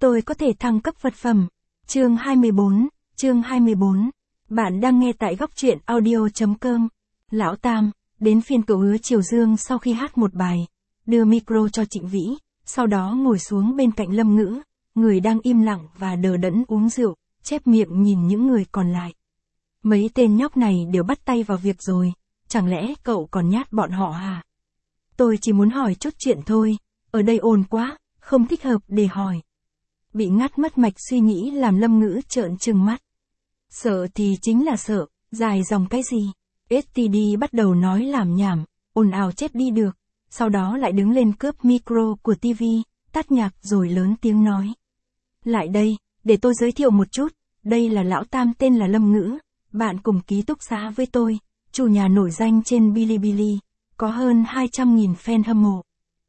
tôi có thể thăng cấp vật phẩm. Chương 24. Bạn đang nghe tại góc truyện audio.com. Lão Tam, đến phiên cậu Hứa Triều Dương sau khi hát một bài, đưa micro cho Trịnh Vĩ, sau đó ngồi xuống bên cạnh Lâm Ngữ, người đang im lặng và đờ đẫn uống rượu, chép miệng nhìn những người còn lại. Mấy tên nhóc này đều bắt tay vào việc rồi, chẳng lẽ cậu còn nhát bọn họ à? Tôi chỉ muốn hỏi chút chuyện thôi, ở đây ồn quá, không thích hợp để hỏi. Bị ngắt mất mạch suy nghĩ làm Lâm Ngữ trợn trừng mắt. Sợ thì chính là sợ, dài dòng cái gì? STD bắt đầu nói làm nhảm, ồn ào chết đi được, sau đó lại đứng lên cướp micro của TV, tắt nhạc rồi lớn tiếng nói. Lại đây, để tôi giới thiệu một chút, đây là Lão Tam tên là Lâm Ngữ, bạn cùng ký túc xá với tôi, chủ nhà nổi danh trên Bilibili, có hơn 200.000 fan hâm mộ.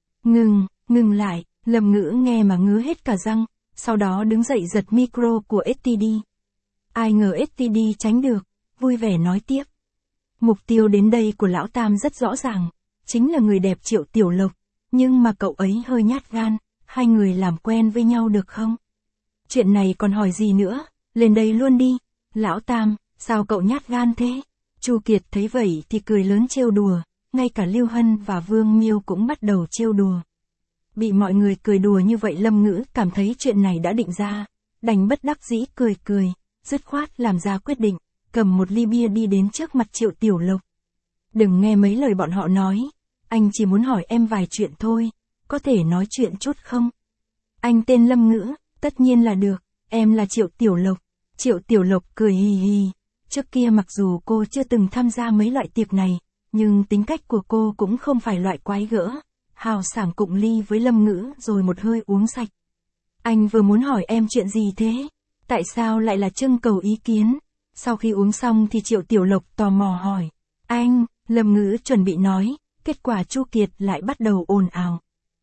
Ngừng lại, Lâm Ngữ nghe mà ngứa hết cả răng, sau đó đứng dậy giật micro của STD. Ai ngờ STD tránh được, vui vẻ nói tiếp. Mục tiêu đến đây của Lão Tam rất rõ ràng, chính là người đẹp Triệu Tiểu Lộc, nhưng mà cậu ấy hơi nhát gan, hai người làm quen với nhau được không? Chuyện này còn hỏi gì nữa, lên đây luôn đi. Lão Tam, sao cậu nhát gan thế? Chu Kiệt thấy vậy thì cười lớn trêu đùa, ngay cả Lưu Hân và Vương Miêu cũng bắt đầu trêu đùa. Bị mọi người cười đùa như vậy Lâm Ngữ cảm thấy chuyện này đã định ra, đành bất đắc dĩ cười, dứt khoát làm ra quyết định, cầm một ly bia đi đến trước mặt Triệu Tiểu Lộc. Đừng nghe mấy lời bọn họ nói, anh chỉ muốn hỏi em vài chuyện thôi, có thể nói chuyện chút không? Anh tên Lâm Ngữ, tất nhiên là được, em là Triệu Tiểu Lộc. Triệu Tiểu Lộc cười hì hì, trước kia mặc dù cô chưa từng tham gia mấy loại tiệc này, nhưng tính cách của cô cũng không phải loại quái gỡ, hào sảng cụng ly với Lâm Ngữ rồi một hơi uống sạch. Anh vừa muốn hỏi em chuyện gì thế? Tại sao lại là trưng cầu ý kiến? Sau khi uống xong thì Triệu Tiểu Lộc tò mò hỏi. Anh, Lâm Ngữ chuẩn bị nói, kết quả Chu Kiệt lại bắt đầu ồn ào.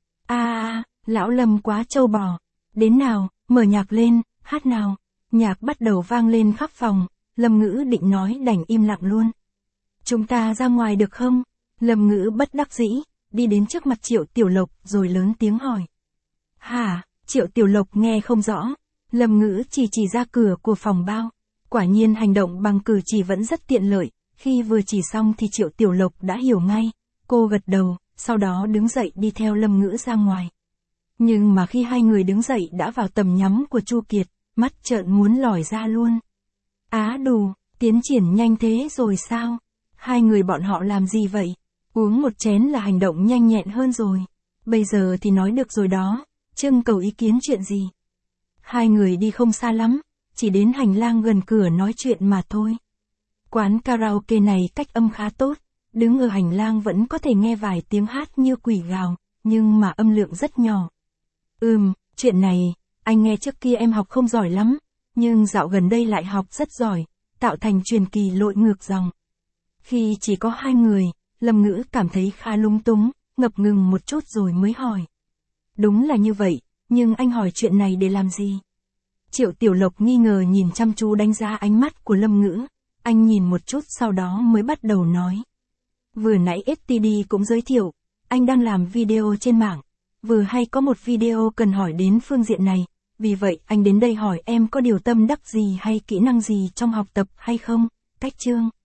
Lão Lâm quá trâu bò. Đến nào, mở nhạc lên, hát nào. Nhạc bắt đầu vang lên khắp phòng, Lâm Ngữ định nói đành im lặng luôn. Chúng ta ra ngoài được không? Lâm Ngữ bất đắc dĩ, đi đến trước mặt Triệu Tiểu Lộc rồi lớn tiếng hỏi. Hả? Triệu Tiểu Lộc nghe không rõ. Lâm Ngữ chỉ ra cửa của phòng bao. Quả nhiên hành động bằng cử chỉ vẫn rất tiện lợi, khi vừa chỉ xong thì Triệu Tiểu Lộc đã hiểu ngay. Cô gật đầu, sau đó đứng dậy đi theo Lâm Ngữ ra ngoài. Nhưng mà khi hai người đứng dậy đã vào tầm nhắm của Chu Kiệt, mắt trợn muốn lòi ra luôn. Đù, tiến triển nhanh thế rồi sao? Hai người bọn họ làm gì vậy? Uống một chén là hành động nhanh nhẹn hơn rồi. Bây giờ thì nói được rồi đó, trưng cầu ý kiến chuyện gì? Hai người đi không xa lắm, chỉ đến hành lang gần cửa nói chuyện mà thôi. Quán karaoke này cách âm khá tốt, đứng ở hành lang vẫn có thể nghe vài tiếng hát như quỷ gào, nhưng mà âm lượng rất nhỏ. Chuyện này, anh nghe trước kia em học không giỏi lắm, nhưng dạo gần đây lại học rất giỏi, tạo thành truyền kỳ lội ngược dòng. Khi chỉ có hai người, Lâm Ngữ cảm thấy khá lung túng, ngập ngừng một chút rồi mới hỏi. Đúng là như vậy, nhưng anh hỏi chuyện này để làm gì? Triệu Tiểu Lộc nghi ngờ nhìn chăm chú đánh giá ánh mắt của Lâm Ngữ, anh nhìn một chút sau đó mới bắt đầu nói. Vừa nãy STD cũng giới thiệu, anh đang làm video trên mạng, vừa hay có một video cần hỏi đến phương diện này, vì vậy anh đến đây hỏi em có điều tâm đắc gì hay kỹ năng gì trong học tập hay không? Cách chương.